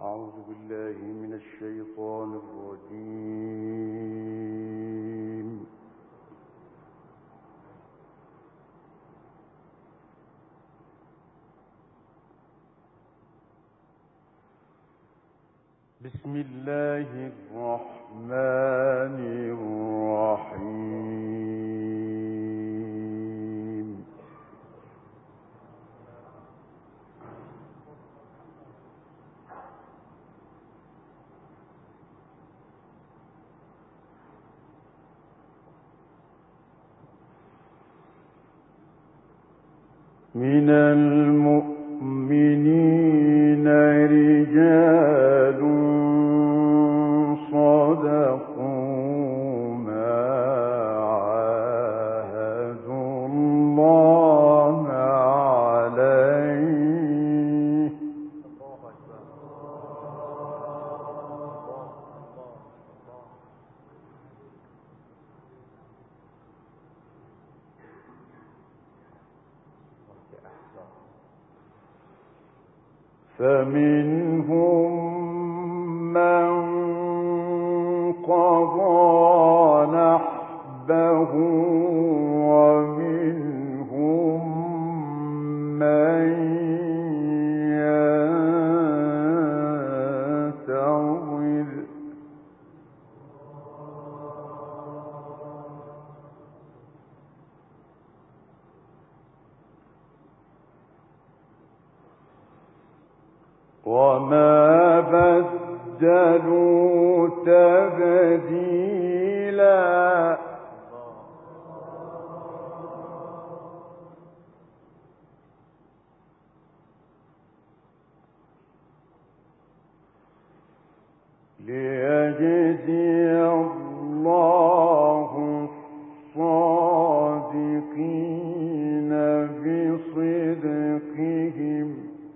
أعوذ بالله من الشيطان الرجيم. بسم الله الرحمن الرحيم. من المؤمنين رجال صدقوا ما عاهدوا الله عليه فمنهم من قضى نحبه ومنهم من ينتظر وما بدلوا تبديلا ليجزي الله الصادقين بصدقهم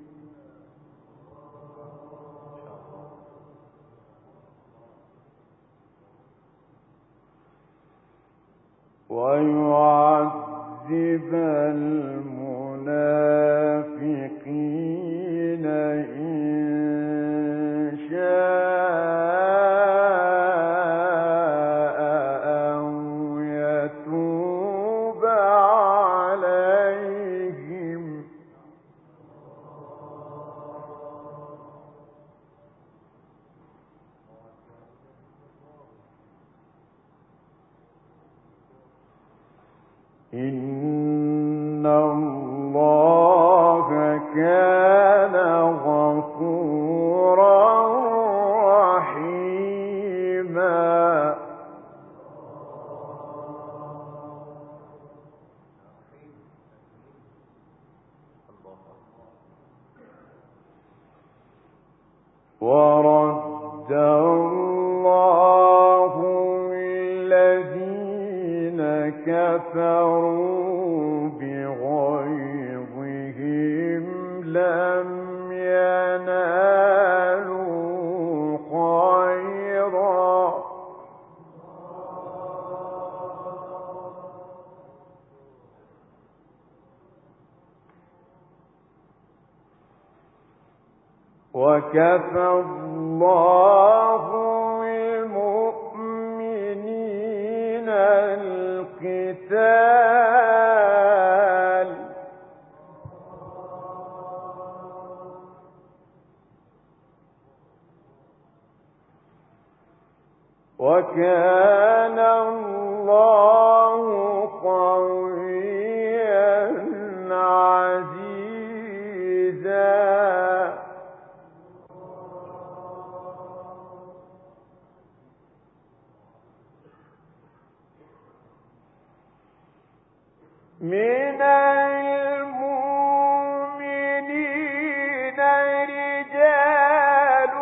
ويعذب المنافقين إن شاء أو يتوب عليهم إن الله كان غفورا رحيما ورد الله الذين كفروا بغيظهم لم ينالوا خيرا وكفى الله المؤمنين القتال وكان الله قويا عزيزا من المؤمنين رجال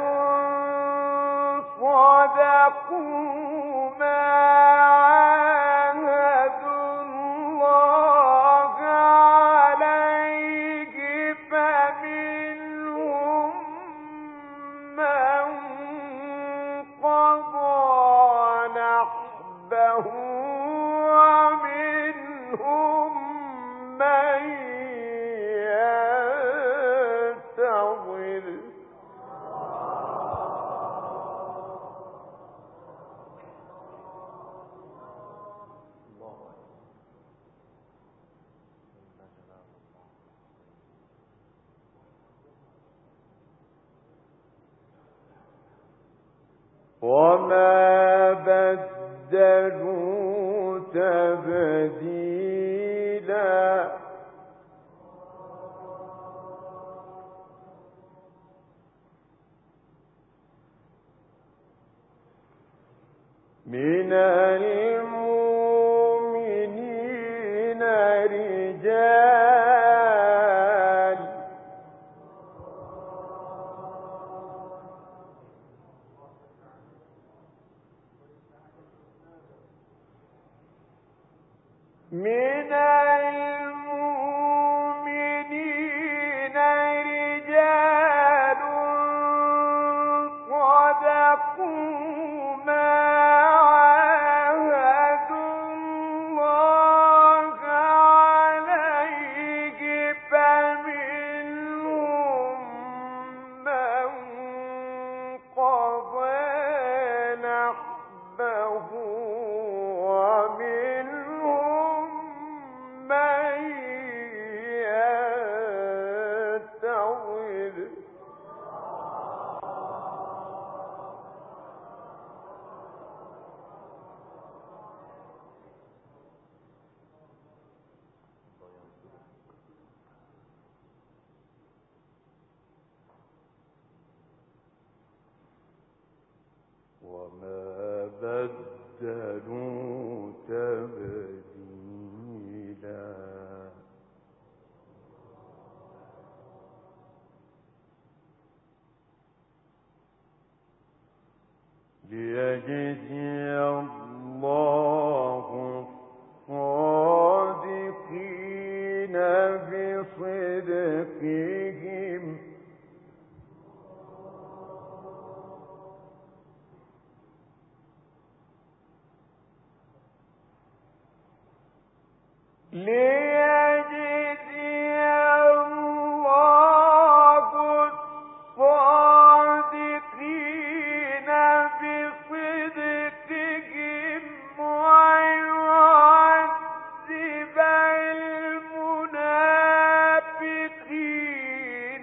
صدقوا ما عاهدوا الله عليه فمنهم من قضى نحبه ومنهم من ينتظر وما بدلوا تبديلا من المؤمنين رجال من المؤمنين رجال صدقوا ما عاهدوا الله عليه فمنهم من قضى نحبه ومنهم من ينتظر وما بدلوا تبديلا ليجزي الله الصادقين بصدقهم ليجزي الله الصادقين بصدقهم ويعذب المنافقين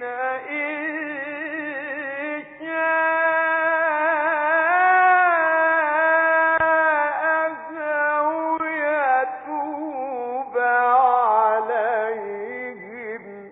إن شاء أو يتوب عليهم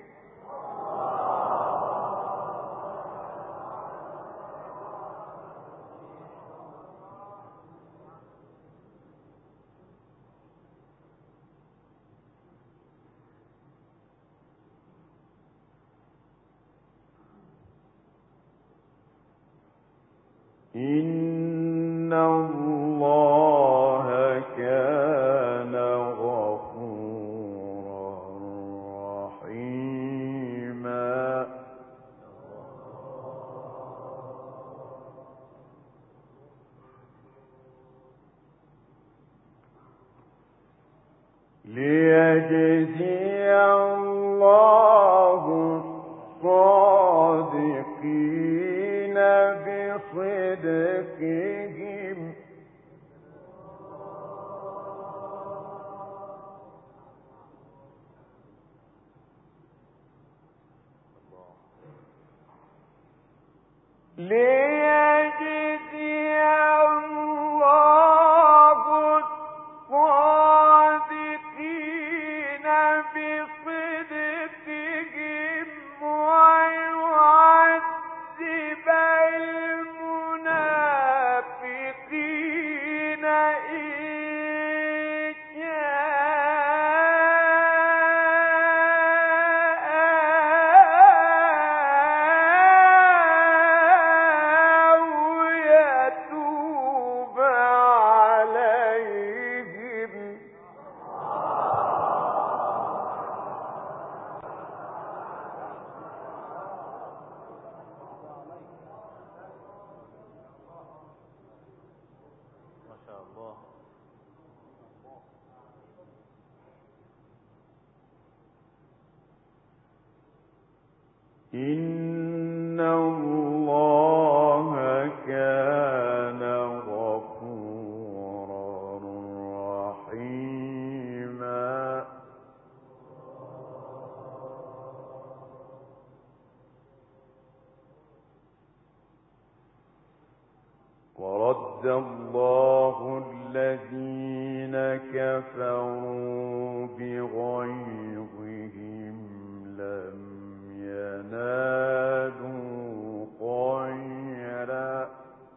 إن الله كان غفورا رحيما ليجزي الله الصادقين بصدقهم ليجزي الله الصادقين بصدقهم ويعذب المنافقين إن شاء ورد الله الذين كفروا بغيظهم لم ينالوا خيرا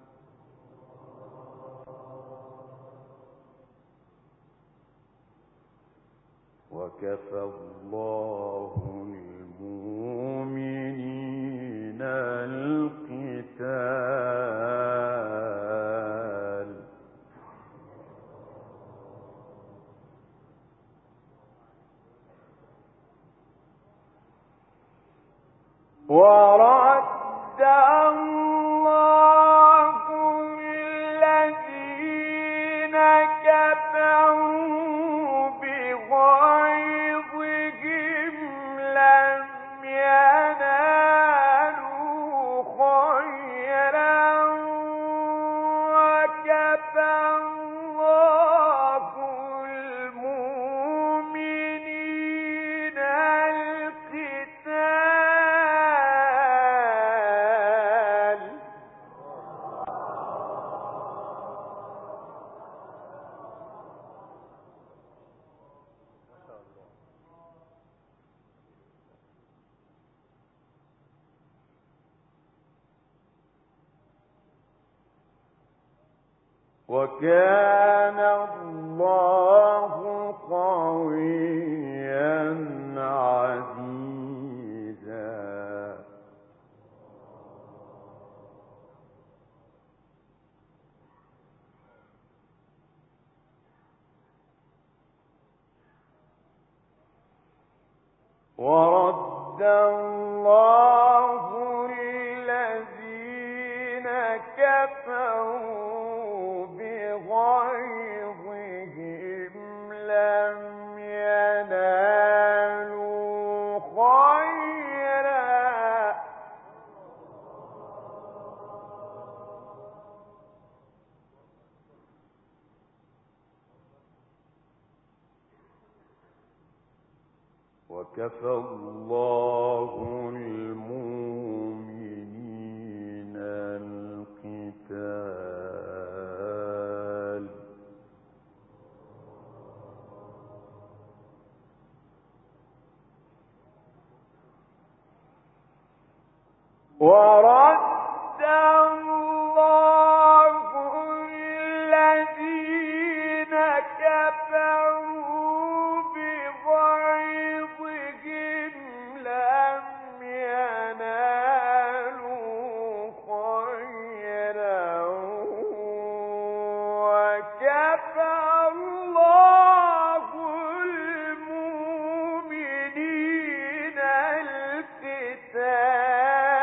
وكفى الله المؤمنين القتال ورد الله الذين كفروا بغيظهم لم ينالوا خيرا وكفى الله المؤمنين القتال وكان الله قويا عزيزا ورد الله الذين كفروا بغيظهم لم ينالوا خيرا وكفى الله المؤمنين القتال ورد الله الذين كفروا بغيظهم لم ينالوا خيرا وكفى الله المؤمنين القتال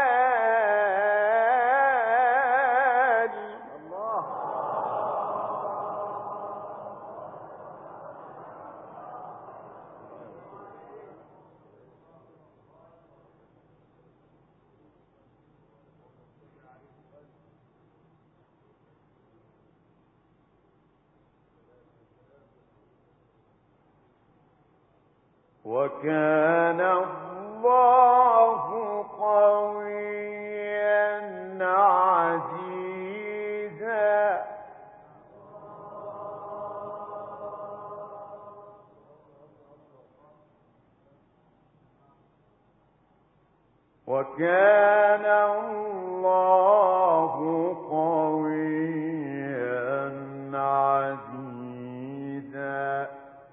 وكان الله قويا عزيزا وكان الله قويا عزيزا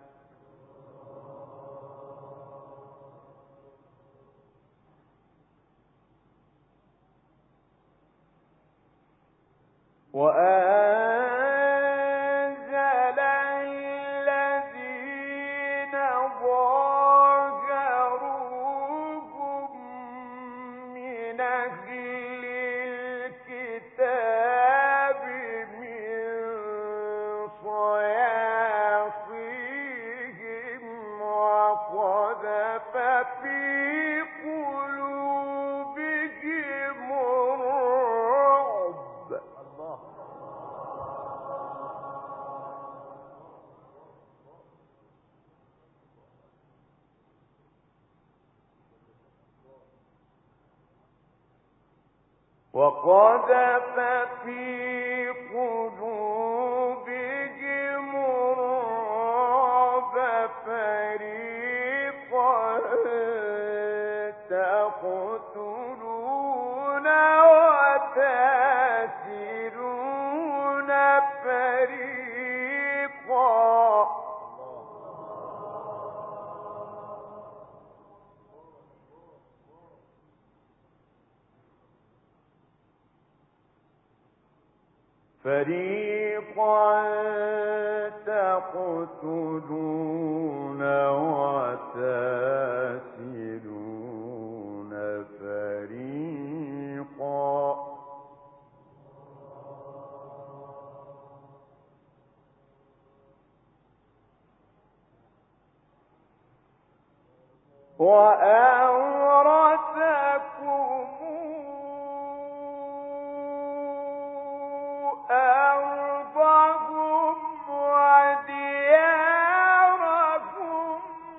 وأنزل الذين ظاهروهم من أهل الكتاب من صياصيهم وقذف في قلوبهم الرعب وقذف في قلوبهم الرعب فريقا تقتلون وتأسرون فريقا. فريقا تقتلون وتأسرون فريقا. وأورثكم أرضهم وديارهم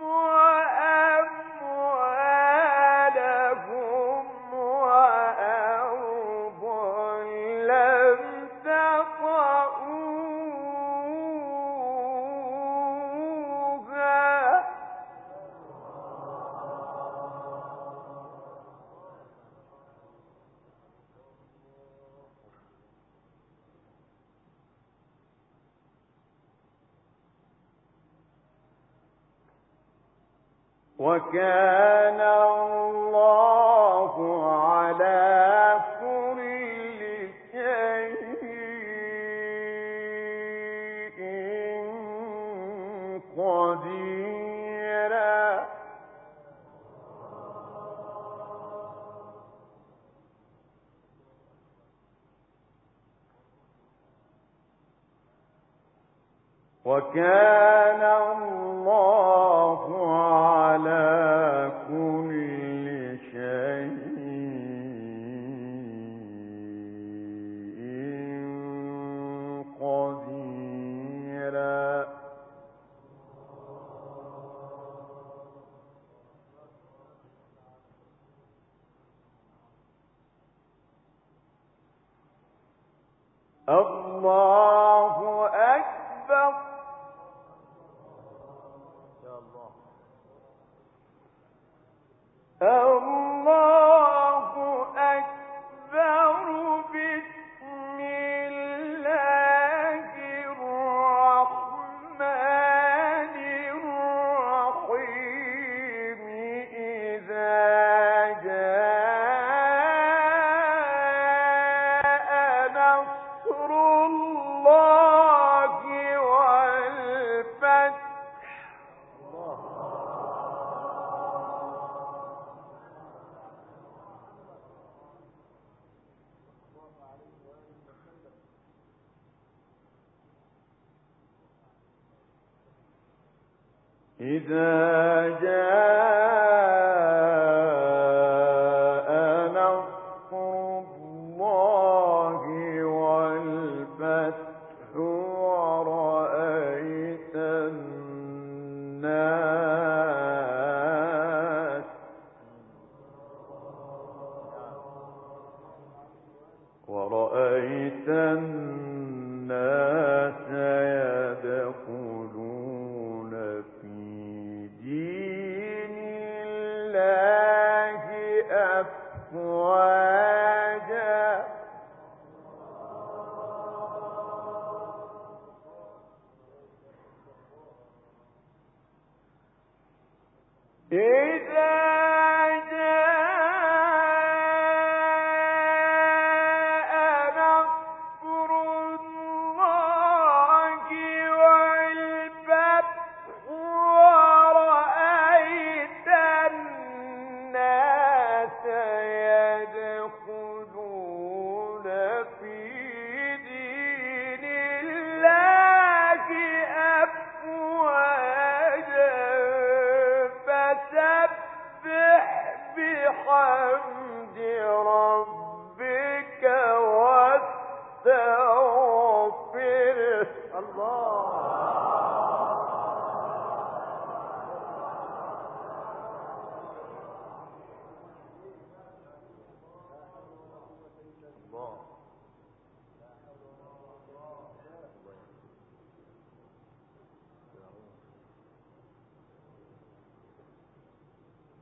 وأموالهم وأرضا لم تطئوها. وكان الله على كل شيء قديرا. وكان الله على كل شيء قديرا. الله أكبر. الله أكبر. بسم الله الرحمن الرحيم. إذا جاء نصر الله والفتح. إذا جاء نصر الله والفتح ورأيت الناس يدخلون في دين الله أفواجا. إذا بحمد ربك واستغفره. الله.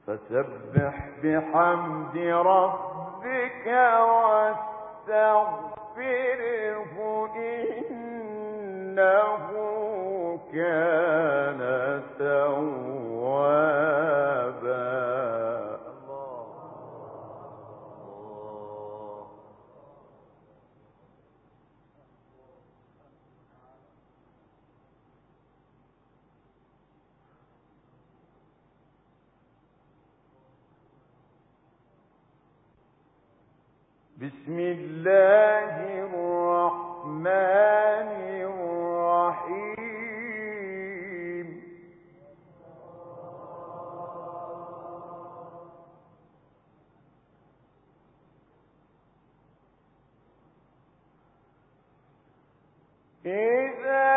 فسبح بحمد ربك واستغفره إنه كان توابا. بسم الله الرحمن الرحيم. إذا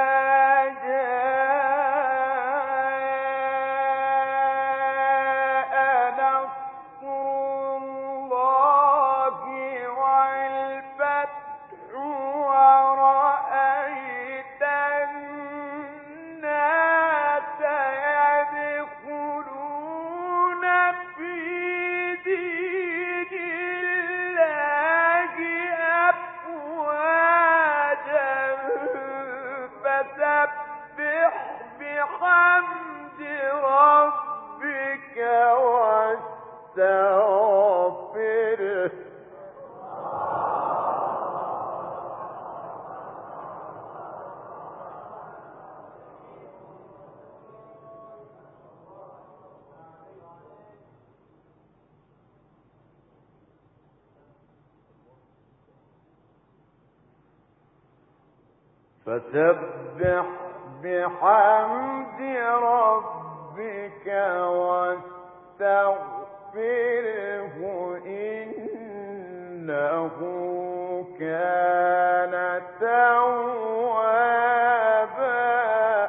بحمد ربك واستغفره. فسبح بحمد ربك واستغفره إنه كان توابا.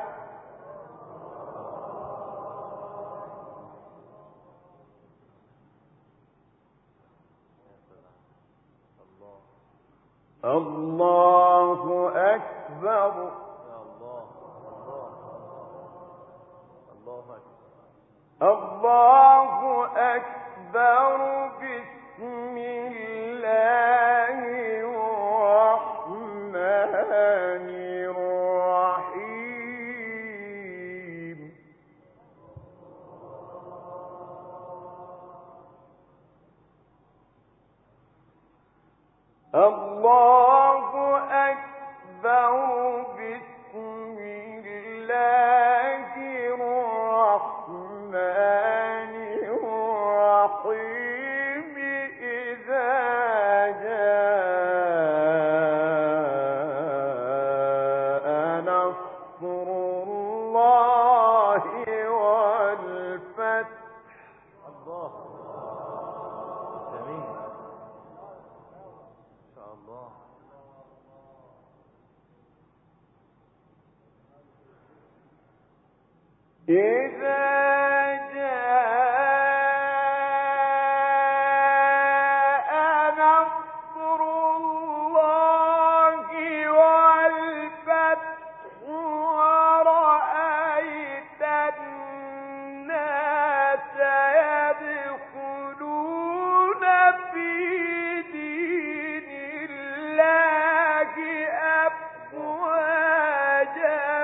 الله أكبر. الله أكبر. بسم الله الرحمن الرحيم. الله أكبر. بسم الله الرحمن الرحيم. إذا جاء نصر الله والفتح. الله جميل إن شاء الله. إذا جاء نصر الله والفتح ورأيت الناس يدخلون في دين الله أفواجا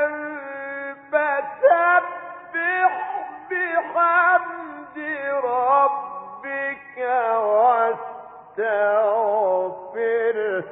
فسبح بحمد ربك واستغفره.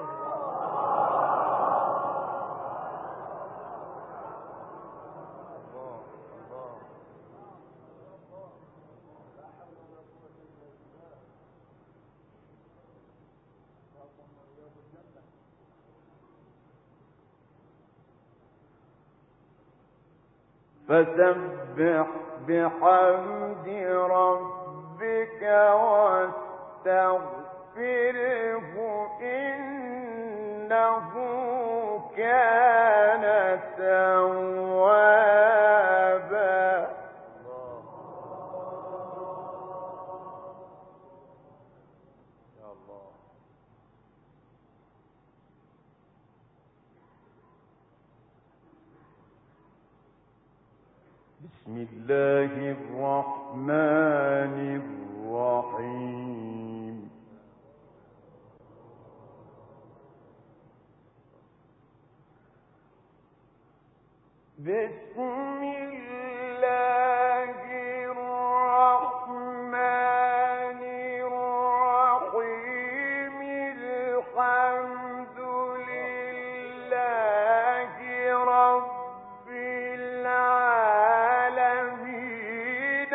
فسبح بحمد ربك واستغفره إنه كان توابا. يا الله. بسم بسم الله الرحمن الرحيم. بسم الله الرحمن الرحيم. الحمد لله رب العالمين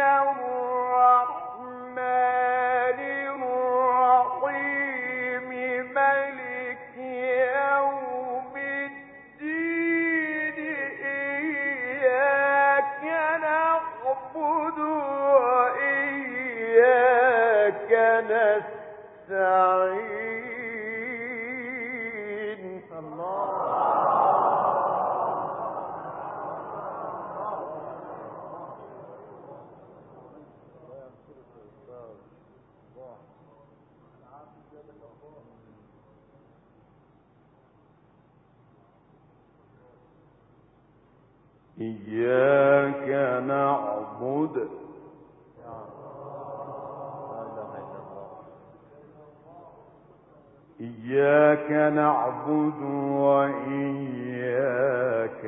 الرحمن الرحيم مالك يوم الدين إياك نعبد وإياك نستعين. إياك نعبد إياك نعبد وإياك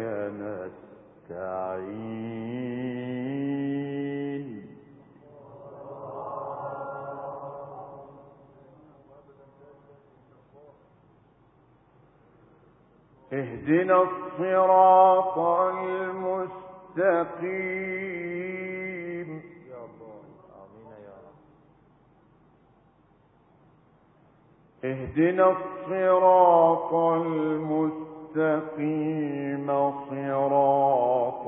نستعين. اهدنا الصراط المستقيم. يا الله آمين يا رب. اهدنا الصراط المستقيم صراط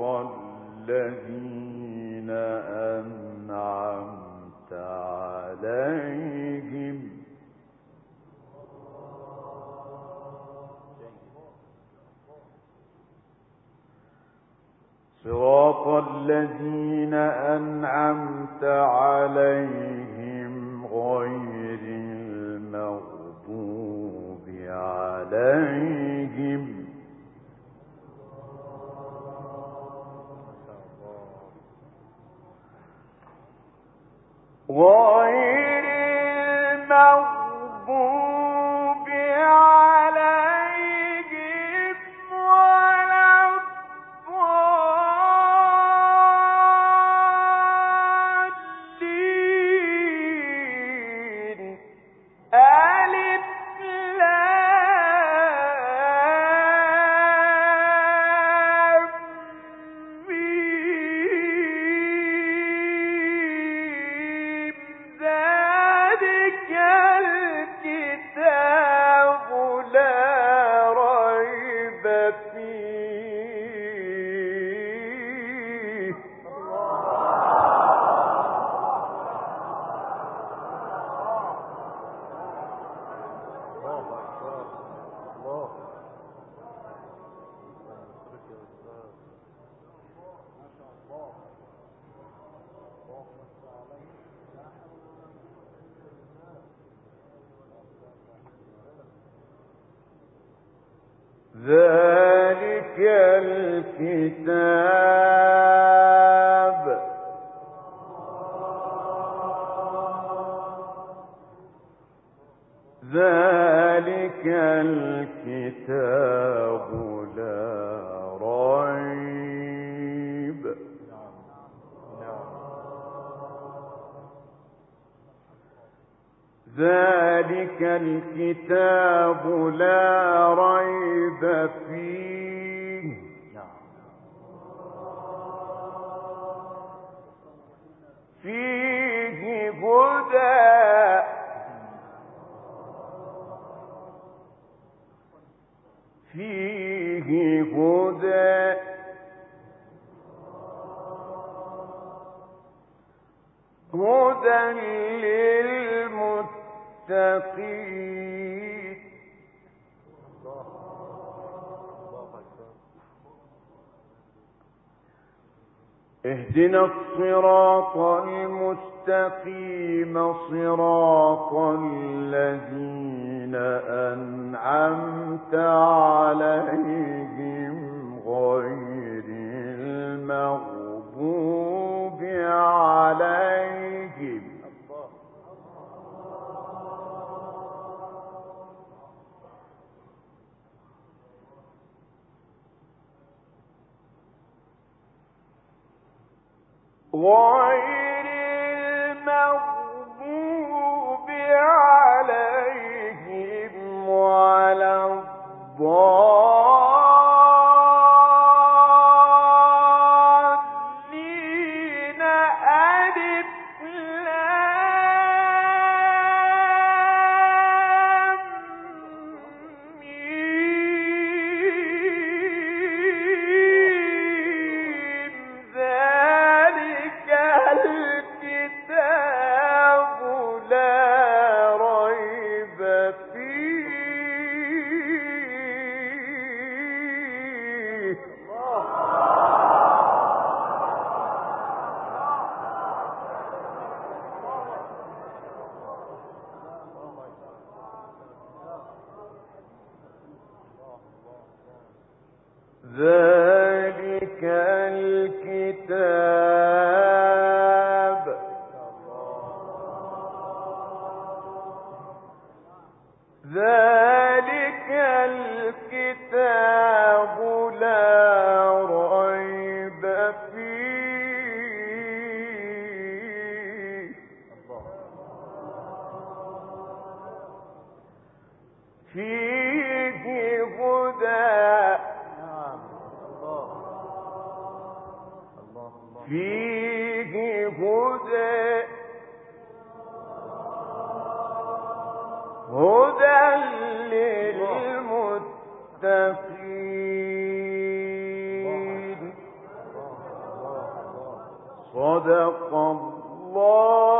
الذين أنعمت عليهم صراط الذين أنعمت عليهم غير المغضوب عليهم غير المغضوب عليهم ولا الضالين. ألف لام ميم. ذلك الكتاب لا ريب فيه. الله أكبر. الله ينصرك يا أستاذ. ما شاء الله. اللهم صل عليك. ذلك الكتاب لا ريب. ذلك الكتاب لا ريب فيه. فيه هدى هدى للمتقين. الله أكبر. اهدنا الصراط المستقيم صراط الذين أنعمت عليهم غير المغضوب غير المغضوب عليهم ولا الضالين. ألف لام ميم. ذلك الكتاب لا ريب فيه. ذلك الكتاب لا ريب فيه. فيه هدى فيه هدى للمتقين. صدق الله